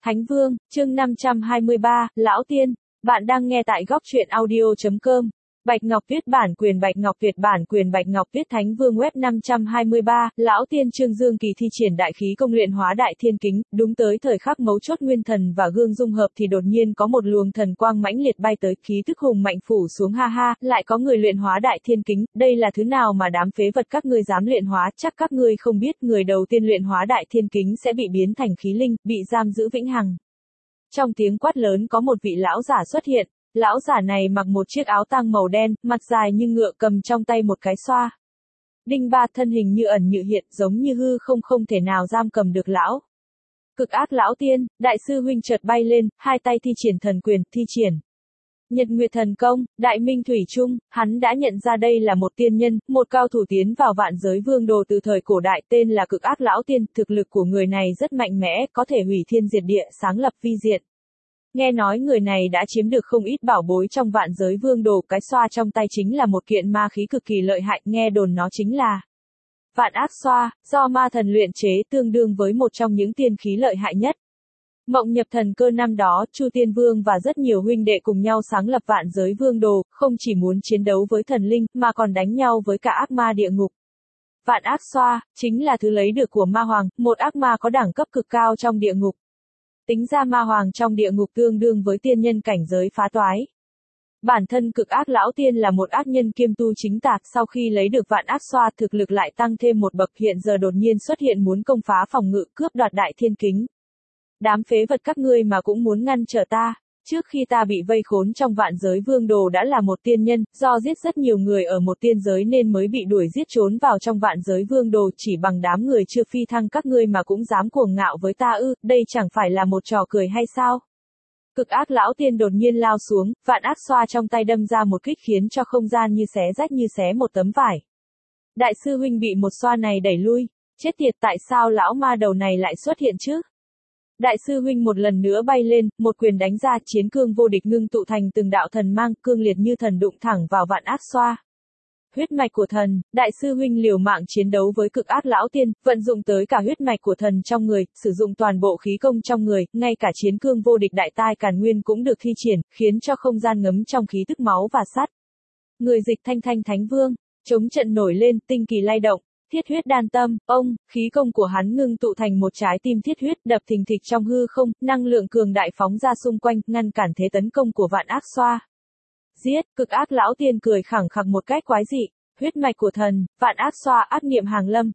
Thánh Vương, chương 523, Lão Tiên. Bạn đang nghe tại góc truyện audio.com. Bạch Ngọc viết bản quyền Bạch Ngọc Việt bản quyền Bạch Ngọc viết Thánh Vương web 523, Lão Tiên Trương Dương Kỳ thi triển đại khí công luyện hóa đại thiên kính, đúng tới thời khắc mấu chốt nguyên thần và gương dung hợp thì đột nhiên có một luồng thần quang mãnh liệt bay tới, khí tức hùng mạnh phủ xuống, ha ha, lại có người luyện hóa đại thiên kính, đây là thứ nào mà đám phế vật các ngươi dám luyện hóa, chắc các ngươi không biết, người đầu tiên luyện hóa đại thiên kính sẽ bị biến thành khí linh, bị giam giữ vĩnh hằng. Trong tiếng quát lớn có một vị lão giả xuất hiện. Lão giả này mặc một chiếc áo tang màu đen, mặt dài như ngựa, cầm trong tay một cái xoa. Đinh ba, thân hình như ẩn như hiện, giống như hư không, không thể nào giam cầm được lão. Cực ác lão tiên, đại sư huynh chợt bay lên, hai tay thi triển thần quyền, thi triển Nhật Nguyệt thần công, Đại Minh Thủy Trung, hắn đã nhận ra đây là một tiên nhân, một cao thủ tiến vào vạn giới vương đồ từ thời cổ đại, tên là Cực ác lão tiên, thực lực của người này rất mạnh mẽ, có thể hủy thiên diệt địa, sáng lập vi diện. Nghe nói người này đã chiếm được không ít bảo bối trong vạn giới vương đồ, cái xoa trong tay chính là một kiện ma khí cực kỳ lợi hại, nghe đồn nó chính là Vạn Ác Xoa, do ma thần luyện chế, tương đương với một trong những tiên khí lợi hại nhất. Mộng nhập thần cơ năm đó, Chu Tiên Vương và rất nhiều huynh đệ cùng nhau sáng lập vạn giới vương đồ, không chỉ muốn chiến đấu với thần linh, mà còn đánh nhau với cả ác ma địa ngục. Vạn Ác Xoa, chính là thứ lấy được của ma hoàng, một ác ma có đẳng cấp cực cao trong địa ngục. Tính ra ma hoàng trong địa ngục tương đương với tiên nhân cảnh giới phá toái. Bản thân Cực ác lão tiên là một ác nhân kiêm tu chính tà, sau khi lấy được Vạn Ác Xoa thực lực lại tăng thêm một bậc, hiện giờ đột nhiên xuất hiện muốn công phá phòng ngự, cướp đoạt đại thiên kính. Đám phế vật các ngươi mà cũng muốn ngăn trở ta, trước khi ta bị vây khốn trong vạn giới vương đồ đã là một tiên nhân, do giết rất nhiều người ở một tiên giới nên mới bị đuổi giết trốn vào trong vạn giới vương đồ, chỉ bằng đám người chưa phi thăng các ngươi mà cũng dám cuồng ngạo với ta ư, đây chẳng phải là một trò cười hay sao? Cực ác lão tiên đột nhiên lao xuống, Vạn Ác Xoa trong tay đâm ra một kích khiến cho không gian như xé rách, như xé một tấm vải. Đại sư huynh bị một xoa này đẩy lui, chết tiệt, tại sao lão ma đầu này lại xuất hiện chứ? Đại sư huynh một lần nữa bay lên, một quyền đánh ra, chiến cương vô địch ngưng tụ thành từng đạo thần mang, cương liệt như thần đụng thẳng vào Vạn Ác Xoa. Huyết mạch của thần, đại sư huynh liều mạng chiến đấu với Cực ác lão tiên, vận dụng tới cả huyết mạch của thần trong người, sử dụng toàn bộ khí công trong người, ngay cả chiến cương vô địch đại tai càn nguyên cũng được thi triển, khiến cho không gian ngấm trong khí tức máu và sắt. Người dịch thanh thanh thánh vương, chống trận nổi lên, tinh kỳ lay động. Thiết huyết đan tâm, khí công của hắn ngưng tụ thành một trái tim thiết huyết, đập thình thịch trong hư không, năng lượng cường đại phóng ra xung quanh, ngăn cản thế tấn công của Vạn Ác Xoa. Giết, Cực ác lão tiên cười khẳng khặc một cách quái dị, huyết mạch của thần, Vạn Ác Xoa, ác niệm hàng lâm,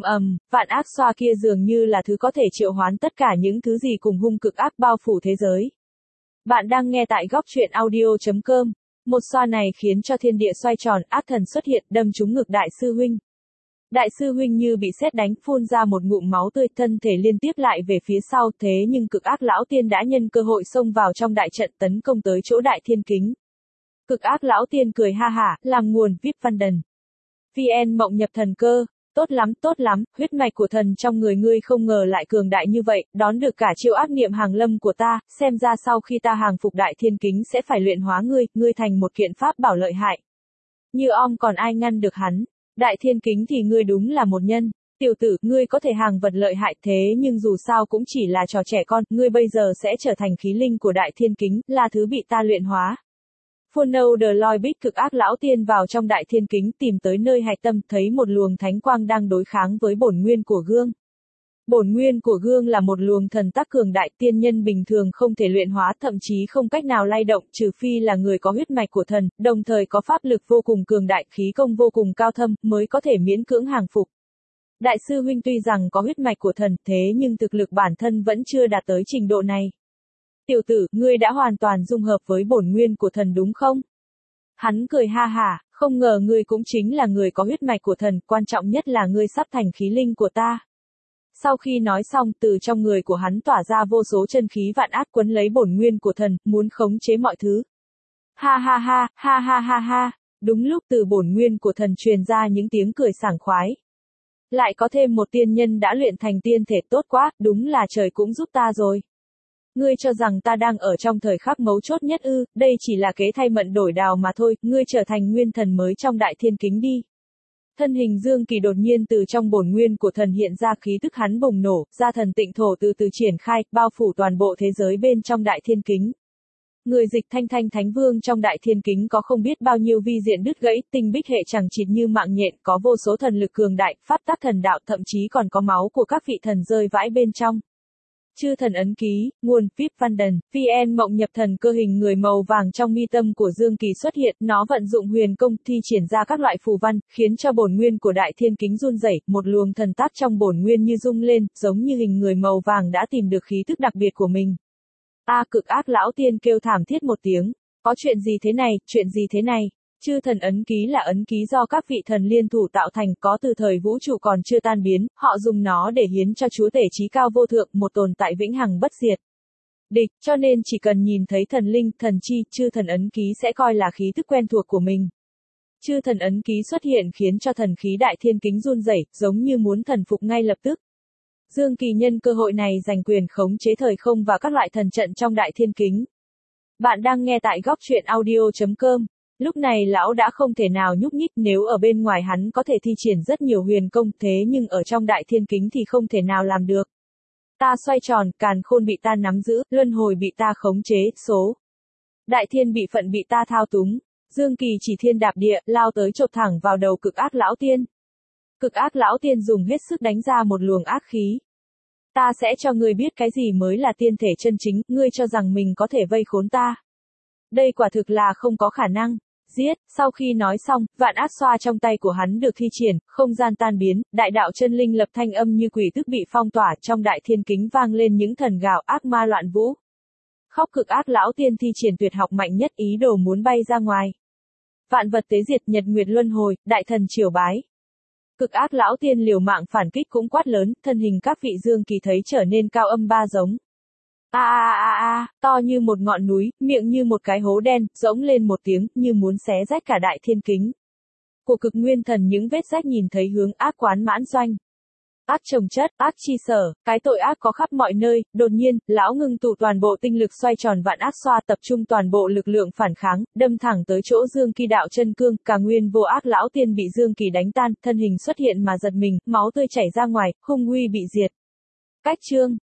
Vạn Ác Xoa kia dường như là thứ có thể triệu hoán tất cả những thứ gì cùng hung cực ác bao phủ thế giới. Bạn đang nghe tại góc truyện audio.com. Một xoa này khiến cho thiên địa xoay tròn, ác thần xuất hiện, đâm trúng ngực đại sư huynh. Đại sư huynh như bị sét đánh, phun ra một ngụm máu tươi, thân thể liên tiếp lại về phía sau, thế nhưng Cực ác lão tiên đã nhân cơ hội xông vào trong đại trận, tấn công tới chỗ đại thiên kính. Cực ác lão tiên cười ha hả, làm nguồn, VIP Văn Đần. VN Mộng nhập thần cơ, tốt lắm, huyết mạch của thần trong người ngươi không ngờ lại cường đại như vậy, đón được cả chiêu ác niệm hàng lâm của ta, xem ra sau khi ta hàng phục đại thiên kính sẽ phải luyện hóa ngươi thành một kiện pháp bảo lợi hại. Như còn ai ngăn được hắn? Đại thiên kính thì ngươi đúng là một nhân, tiểu tử, ngươi có thể hàng vật lợi hại thế nhưng dù sao cũng chỉ là trò trẻ con, ngươi bây giờ sẽ trở thành khí linh của đại thiên kính, là thứ bị ta luyện hóa. Funnel the Loi Big, Cực ác lão tiên vào trong đại thiên kính, tìm tới nơi hạch tâm, thấy một luồng thánh quang đang đối kháng với bổn nguyên của gương. Bổn nguyên của gương là một luồng thần tắc cường đại, tiên nhân bình thường không thể luyện hóa, thậm chí không cách nào lay động, trừ phi là người có huyết mạch của thần, đồng thời có pháp lực vô cùng cường đại, khí công vô cùng cao thâm, mới có thể miễn cưỡng hàng phục. Đại sư huynh tuy rằng có huyết mạch của thần, thế nhưng thực lực bản thân vẫn chưa đạt tới trình độ này. Tiểu tử, ngươi đã hoàn toàn dung hợp với bổn nguyên của thần đúng không? Hắn cười ha hả, không ngờ ngươi cũng chính là người có huyết mạch của thần, quan trọng nhất là ngươi sắp thành khí linh của ta. Sau khi nói xong, từ trong người của hắn tỏa ra vô số chân khí vạn ác quấn lấy bổn nguyên của thần, muốn khống chế mọi thứ. Ha ha ha, ha ha ha ha, đúng lúc từ bổn nguyên của thần truyền ra những tiếng cười sảng khoái. Lại có thêm một tiên nhân đã luyện thành tiên thể, tốt quá, đúng là trời cũng giúp ta rồi. Ngươi cho rằng ta đang ở trong thời khắc mấu chốt nhất ư, đây chỉ là kế thay mận đổi đào mà thôi, ngươi trở thành nguyên thần mới trong đại thiên kính đi. Thân hình Dương Kỳ đột nhiên từ trong bổn nguyên của thần hiện ra, khí tức hắn bùng nổ, ra thần tịnh thổ từ từ triển khai, bao phủ toàn bộ thế giới bên trong đại thiên kính. Người dịch Thanh Thanh Thánh Vương trong đại thiên kính có không biết bao nhiêu vi diện đứt gãy, tinh bích hệ chẳng chịt như mạng nhện, có vô số thần lực cường đại, pháp tắc thần đạo, thậm chí còn có máu của các vị thần rơi vãi bên trong. Chư thần ấn ký, nguồn, VIP Văn Đần, VN Mộng nhập thần cơ hình người màu vàng trong mi tâm của Dương Kỳ xuất hiện, nó vận dụng huyền công thi triển ra các loại phù văn, khiến cho bổn nguyên của đại thiên kính run rẩy, một luồng thần tác trong bổn nguyên như rung lên, giống như hình người màu vàng đã tìm được khí tức đặc biệt của mình. Cực ác lão tiên kêu thảm thiết một tiếng, có chuyện gì thế này, chuyện gì thế này? Chư thần ấn ký là ấn ký do các vị thần liên thủ tạo thành, có từ thời vũ trụ còn chưa tan biến, họ dùng nó để hiến cho chúa tể chí cao vô thượng, một tồn tại vĩnh hằng bất diệt. Địch, cho nên chỉ cần nhìn thấy thần linh, thần chi, chư thần ấn ký sẽ coi là khí tức quen thuộc của mình. Chư thần ấn ký xuất hiện khiến cho thần khí đại thiên kính run rẩy, giống như muốn thần phục ngay lập tức. Dương Kỳ nhân cơ hội này giành quyền khống chế thời không và các loại thần trận trong đại thiên kính. Bạn đang nghe tại góc truyện audio.com. Lúc này lão đã không thể nào nhúc nhích, nếu ở bên ngoài hắn có thể thi triển rất nhiều huyền công, thế nhưng ở trong đại thiên kính thì không thể nào làm được. Ta xoay tròn, càn khôn bị ta nắm giữ, luân hồi bị ta khống chế, số. Đại thiên bị phận bị ta thao túng. Dương Kỳ chỉ thiên đạp địa, lao tới chộp thẳng vào đầu cực ác lão tiên. Cực ác lão tiên dùng hết sức đánh ra một luồng ác khí. Ta sẽ cho ngươi biết cái gì mới là tiên thể chân chính, ngươi cho rằng mình có thể vây khốn ta. Đây quả thực là không có khả năng. Giết, sau khi nói xong, vạn ác xoa trong tay của hắn được thi triển, không gian tan biến, đại đạo chân linh lập thanh âm như quỷ tức bị phong tỏa, trong đại thiên kính vang lên những thần gào ác ma loạn vũ. Khóc cực ác lão tiên thi triển tuyệt học mạnh nhất, ý đồ muốn bay ra ngoài. Vạn vật tế diệt, nhật nguyệt luân hồi, đại thần triều bái. Cực ác lão tiên liều mạng phản kích cũng quát lớn, thân hình các vị Dương Kỳ thấy trở nên cao âm ba giống. To như một ngọn núi, miệng như một cái hố đen, rỗng lên một tiếng, như muốn xé rách cả đại thiên kính. Của cực nguyên thần những vết rách nhìn thấy hướng ác quán mãn doanh. Ác chồng chất, ác chi sở, cái tội ác có khắp mọi nơi, đột nhiên, lão ngưng tụ toàn bộ tinh lực xoay tròn vạn ác xoa, tập trung toàn bộ lực lượng phản kháng, đâm thẳng tới chỗ Dương Kỳ đạo chân cương, cả nguyên vô ác lão tiên bị Dương Kỳ đánh tan, thân hình xuất hiện mà giật mình, máu tươi chảy ra ngoài, hung uy bị diệt. Cách chương